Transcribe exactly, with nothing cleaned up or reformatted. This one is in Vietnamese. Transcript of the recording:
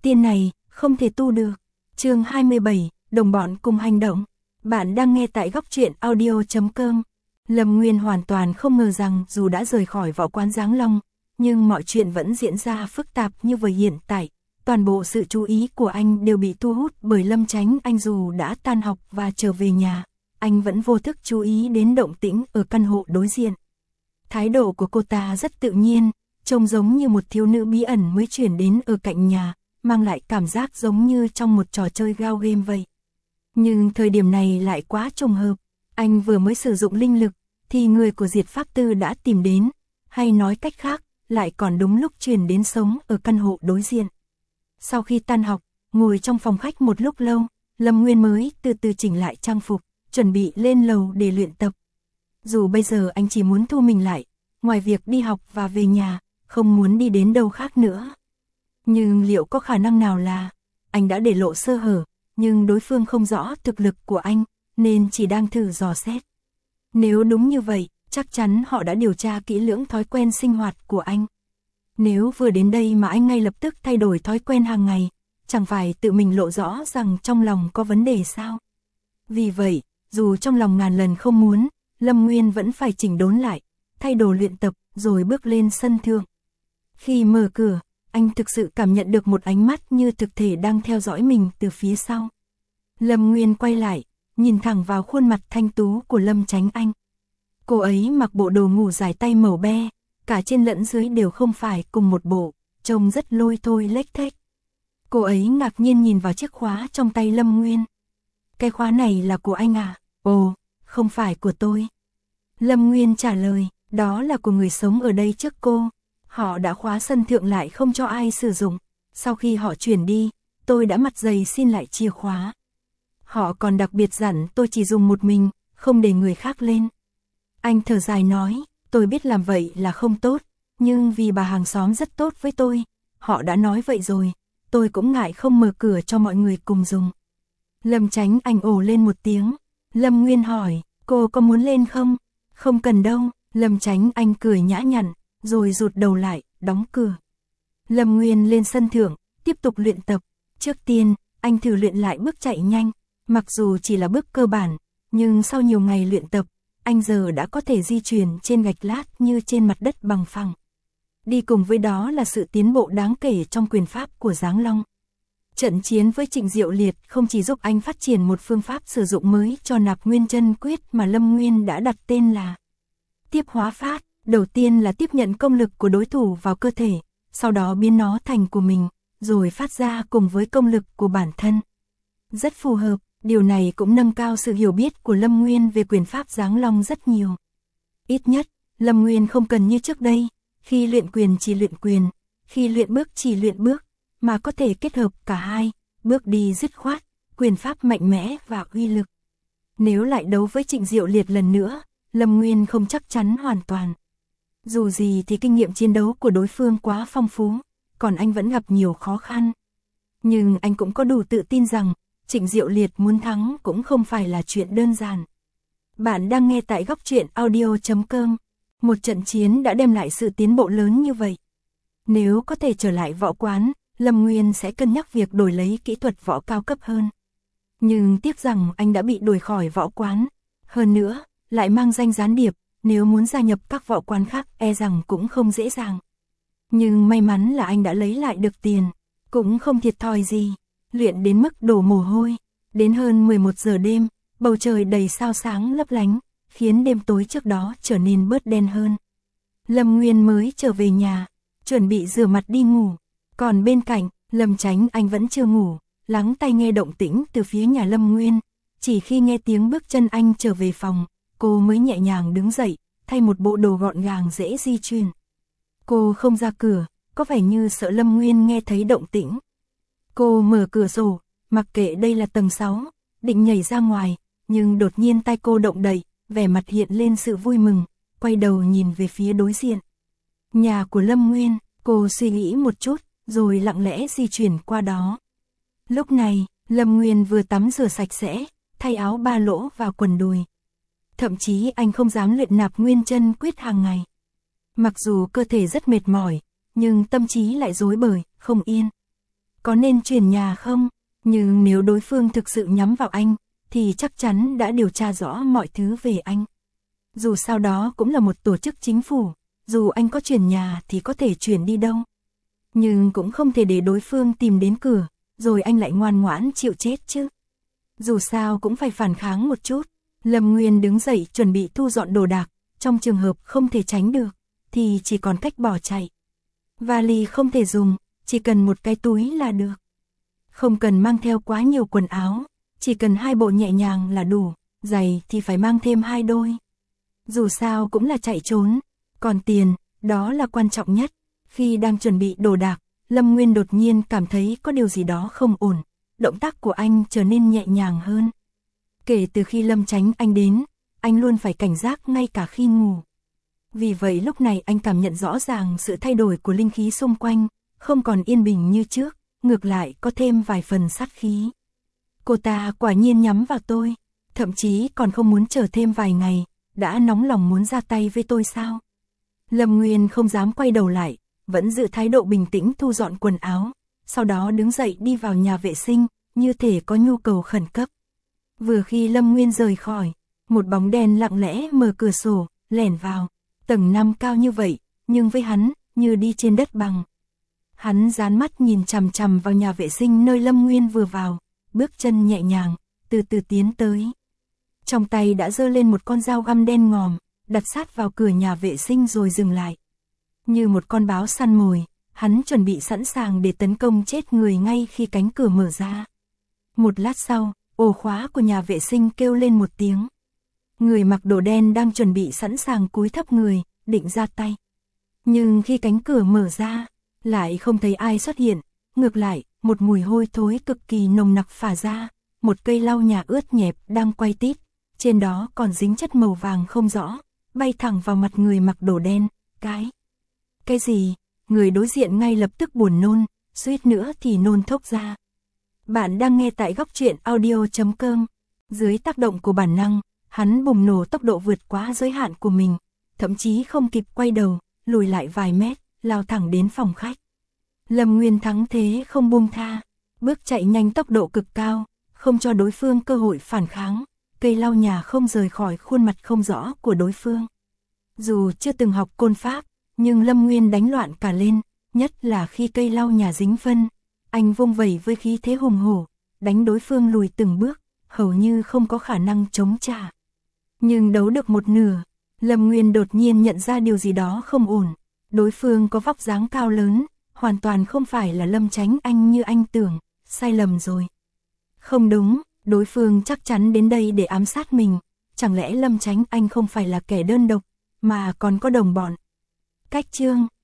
Tiên này, không thể tu được. Chương hai mươi bảy, đồng bọn cùng hành động. Bạn đang nghe tại góc truyện audio chấm com. Lâm Nguyên hoàn toàn không ngờ rằng dù đã rời khỏi võ quán Giáng Long, nhưng mọi chuyện vẫn diễn ra phức tạp như vừa hiện tại. Toàn bộ sự chú ý của anh đều bị thu hút bởi Lâm Chánh. Anh dù đã tan học và trở về nhà, anh vẫn vô thức chú ý đến động tĩnh ở căn hộ đối diện. Thái độ của cô ta rất tự nhiên, trông giống như một thiếu nữ bí ẩn mới chuyển đến ở cạnh nhà, mang lại cảm giác giống như trong một trò chơi gao game vậy. Nhưng thời điểm này lại quá trùng hợp, anh vừa mới sử dụng linh lực, thì người của Diệt Pháp Tư đã tìm đến, hay nói cách khác, lại còn đúng lúc chuyển đến sống ở căn hộ đối diện. Sau khi tan học, ngồi trong phòng khách một lúc lâu, Lâm Nguyên mới từ từ chỉnh lại trang phục, chuẩn bị lên lầu để luyện tập. Dù bây giờ anh chỉ muốn thu mình lại, ngoài việc đi học và về nhà, không muốn đi đến đâu khác nữa. Nhưng liệu có khả năng nào là anh đã để lộ sơ hở, nhưng đối phương không rõ thực lực của anh, nên chỉ đang thử dò xét. Nếu đúng như vậy, chắc chắn họ đã điều tra kỹ lưỡng thói quen sinh hoạt của anh. Nếu vừa đến đây mà anh ngay lập tức thay đổi thói quen hàng ngày, chẳng phải tự mình lộ rõ rằng trong lòng có vấn đề sao? Vì vậy, dù trong lòng ngàn lần không muốn, Lâm Nguyên vẫn phải chỉnh đốn lại, thay đồ luyện tập, rồi bước lên sân thượng. Khi mở cửa, anh thực sự cảm nhận được một ánh mắt như thực thể đang theo dõi mình từ phía sau. Lâm Nguyên quay lại, nhìn thẳng vào khuôn mặt thanh tú của Lâm Chánh Anh. Cô ấy mặc bộ đồ ngủ dài tay màu be, cả trên lẫn dưới đều không phải cùng một bộ, trông rất lôi thôi lếch thếch. Cô ấy ngạc nhiên nhìn vào chiếc khóa trong tay Lâm Nguyên. Cái khóa này là của anh à? Ồ, không phải của tôi. Lâm Nguyên trả lời, đó là của người sống ở đây trước cô. Họ đã khóa sân thượng lại không cho ai sử dụng. Sau khi họ chuyển đi, tôi đã mặt dày xin lại chìa khóa. Họ còn đặc biệt dặn tôi chỉ dùng một mình, không để người khác lên. Anh thở dài nói, tôi biết làm vậy là không tốt, nhưng vì bà hàng xóm rất tốt với tôi, họ đã nói vậy rồi, tôi cũng ngại không mở cửa cho mọi người cùng dùng. Lâm Chánh Anh ồ lên một tiếng. Lâm Nguyên hỏi, cô có muốn lên không? Không cần đâu. Lâm Chánh Anh cười nhã nhặn, rồi rụt đầu lại, đóng cửa. Lâm Nguyên lên sân thượng, tiếp tục luyện tập. Trước tiên, anh thử luyện lại bước chạy nhanh, mặc dù chỉ là bước cơ bản, nhưng sau nhiều ngày luyện tập, anh giờ đã có thể di chuyển trên gạch lát như trên mặt đất bằng phẳng. Đi cùng với đó là sự tiến bộ đáng kể trong quyền pháp của Giáng Long. Trận chiến với Trịnh Diệu Liệt không chỉ giúp anh phát triển một phương pháp sử dụng mới cho Nạp Nguyên Chân Quyết mà Lâm Nguyên đã đặt tên là Tiếp Hóa Phát. Đầu tiên là tiếp nhận công lực của đối thủ vào cơ thể, sau đó biến nó thành của mình, rồi phát ra cùng với công lực của bản thân. Rất phù hợp, điều này cũng nâng cao sự hiểu biết của Lâm Nguyên về quyền pháp Giáng Long rất nhiều. Ít nhất, Lâm Nguyên không cần như trước đây, khi luyện quyền chỉ luyện quyền, khi luyện bước chỉ luyện bước, mà có thể kết hợp cả hai, bước đi dứt khoát, quyền pháp mạnh mẽ và uy lực. Nếu lại đấu với Trịnh Diệu Liệt lần nữa, Lâm Nguyên không chắc chắn hoàn toàn. Dù gì thì kinh nghiệm chiến đấu của đối phương quá phong phú, còn anh vẫn gặp nhiều khó khăn. Nhưng anh cũng có đủ tự tin rằng, Trịnh Diệu Liệt muốn thắng cũng không phải là chuyện đơn giản. Bạn đang nghe tại góc truyện audio chấm com. Một trận chiến đã đem lại sự tiến bộ lớn như vậy. Nếu có thể trở lại võ quán, Lâm Nguyên sẽ cân nhắc việc đổi lấy kỹ thuật võ cao cấp hơn. Nhưng tiếc rằng anh đã bị đuổi khỏi võ quán. Hơn nữa, lại mang danh gián điệp, nếu muốn gia nhập các võ quán khác e rằng cũng không dễ dàng. Nhưng may mắn là anh đã lấy lại được tiền, cũng không thiệt thòi gì. Luyện đến mức đổ mồ hôi, đến hơn mười một giờ đêm, bầu trời đầy sao sáng lấp lánh, khiến đêm tối trước đó trở nên bớt đen hơn. Lâm Nguyên mới trở về nhà, chuẩn bị rửa mặt đi ngủ. Còn bên cạnh, Lâm Chánh Anh vẫn chưa ngủ, lắng tai nghe động tĩnh từ phía nhà Lâm Nguyên. Chỉ khi nghe tiếng bước chân anh trở về phòng, cô mới nhẹ nhàng đứng dậy, thay một bộ đồ gọn gàng dễ di chuyển. Cô không ra cửa, có vẻ như sợ Lâm Nguyên nghe thấy động tĩnh. Cô mở cửa sổ, mặc kệ đây là tầng sáu, định nhảy ra ngoài, nhưng đột nhiên tay cô động đậy, vẻ mặt hiện lên sự vui mừng, quay đầu nhìn về phía đối diện. Nhà của Lâm Nguyên, cô suy nghĩ một chút, rồi lặng lẽ di chuyển qua đó. Lúc này, Lâm Nguyên vừa tắm rửa sạch sẽ, thay áo ba lỗ và quần đùi. Thậm chí anh không dám luyện Nạp Nguyên Chân Quyết hàng ngày. Mặc dù cơ thể rất mệt mỏi, nhưng tâm trí lại rối bời, không yên. có nên chuyển nhà không? Nhưng nếu đối phương thực sự nhắm vào anh, thì chắc chắn đã điều tra rõ mọi thứ về anh. Dù sao đó cũng là một tổ chức chính phủ, dù anh có chuyển nhà thì có thể chuyển đi đâu. Nhưng cũng không thể để đối phương tìm đến cửa, rồi anh lại ngoan ngoãn chịu chết chứ. Dù sao cũng phải phản kháng một chút. Lâm Nguyên đứng dậy chuẩn bị thu dọn đồ đạc, trong trường hợp không thể tránh được, thì chỉ còn cách bỏ chạy. Vali không thể dùng, chỉ cần một cái túi là được. Không cần mang theo quá nhiều quần áo, chỉ cần hai bộ nhẹ nhàng là đủ, giày thì phải mang thêm hai đôi. Dù sao cũng là chạy trốn, còn tiền, đó là quan trọng nhất. Khi đang chuẩn bị đồ đạc, Lâm Nguyên đột nhiên cảm thấy có điều gì đó không ổn, động tác của anh trở nên nhẹ nhàng hơn. Kể từ khi Lâm Chánh Anh đến, anh luôn phải cảnh giác ngay cả khi ngủ. Vì vậy lúc này anh cảm nhận rõ ràng sự thay đổi của linh khí xung quanh, không còn yên bình như trước, ngược lại có thêm vài phần sát khí. Cô ta quả nhiên nhắm vào tôi, thậm chí còn không muốn chờ thêm vài ngày, đã nóng lòng muốn ra tay với tôi sao? Lâm Nguyên không dám quay đầu lại, vẫn giữ thái độ bình tĩnh thu dọn quần áo, sau đó đứng dậy đi vào nhà vệ sinh, như thể có nhu cầu khẩn cấp. Vừa khi Lâm Nguyên rời khỏi, một bóng đen lặng lẽ mở cửa sổ, lẻn vào, tầng năm cao như vậy, nhưng với hắn, như đi trên đất bằng. Hắn dán mắt nhìn chằm chằm vào nhà vệ sinh nơi Lâm Nguyên vừa vào, bước chân nhẹ nhàng, từ từ tiến tới. Trong tay đã giơ lên một con dao găm đen ngòm, đặt sát vào cửa nhà vệ sinh rồi dừng lại. Như một con báo săn mồi, hắn chuẩn bị sẵn sàng để tấn công chết người ngay khi cánh cửa mở ra. Một lát sau, ổ khóa của nhà vệ sinh kêu lên một tiếng. Người mặc đồ đen đang chuẩn bị sẵn sàng cúi thấp người, định ra tay. Nhưng khi cánh cửa mở ra, lại không thấy ai xuất hiện, ngược lại, một mùi hôi thối cực kỳ nồng nặc phả ra, một cây lau nhà ướt nhẹp đang quay tít, trên đó còn dính chất màu vàng không rõ, bay thẳng vào mặt người mặc đồ đen, cái. Cái gì? Người đối diện ngay lập tức buồn nôn, suýt nữa thì nôn thốc ra. Bạn đang nghe tại góc truyện audio chấm com. Dưới tác động của bản năng, hắn bùng nổ tốc độ vượt quá giới hạn của mình, thậm chí không kịp quay đầu, lùi lại vài mét, lao thẳng đến phòng khách. Lâm Nguyên thắng thế không buông tha, bước chạy nhanh tốc độ cực cao, không cho đối phương cơ hội phản kháng, cây lau nhà không rời khỏi khuôn mặt không rõ của đối phương. Dù chưa từng học côn pháp, nhưng Lâm Nguyên đánh loạn cả lên, nhất là khi cây lau nhà dính phân, anh vung vẩy với khí thế hùng hổ, đánh đối phương lùi từng bước, hầu như không có khả năng chống trả. Nhưng đấu được một nửa, Lâm Nguyên đột nhiên nhận ra điều gì đó không ổn, đối phương có vóc dáng cao lớn, hoàn toàn không phải là Lâm Chánh Anh như anh tưởng, sai lầm rồi. Không đúng, đối phương chắc chắn đến đây để ám sát mình, chẳng lẽ Lâm Chánh Anh không phải là kẻ đơn độc, mà còn có đồng bọn. Cách chương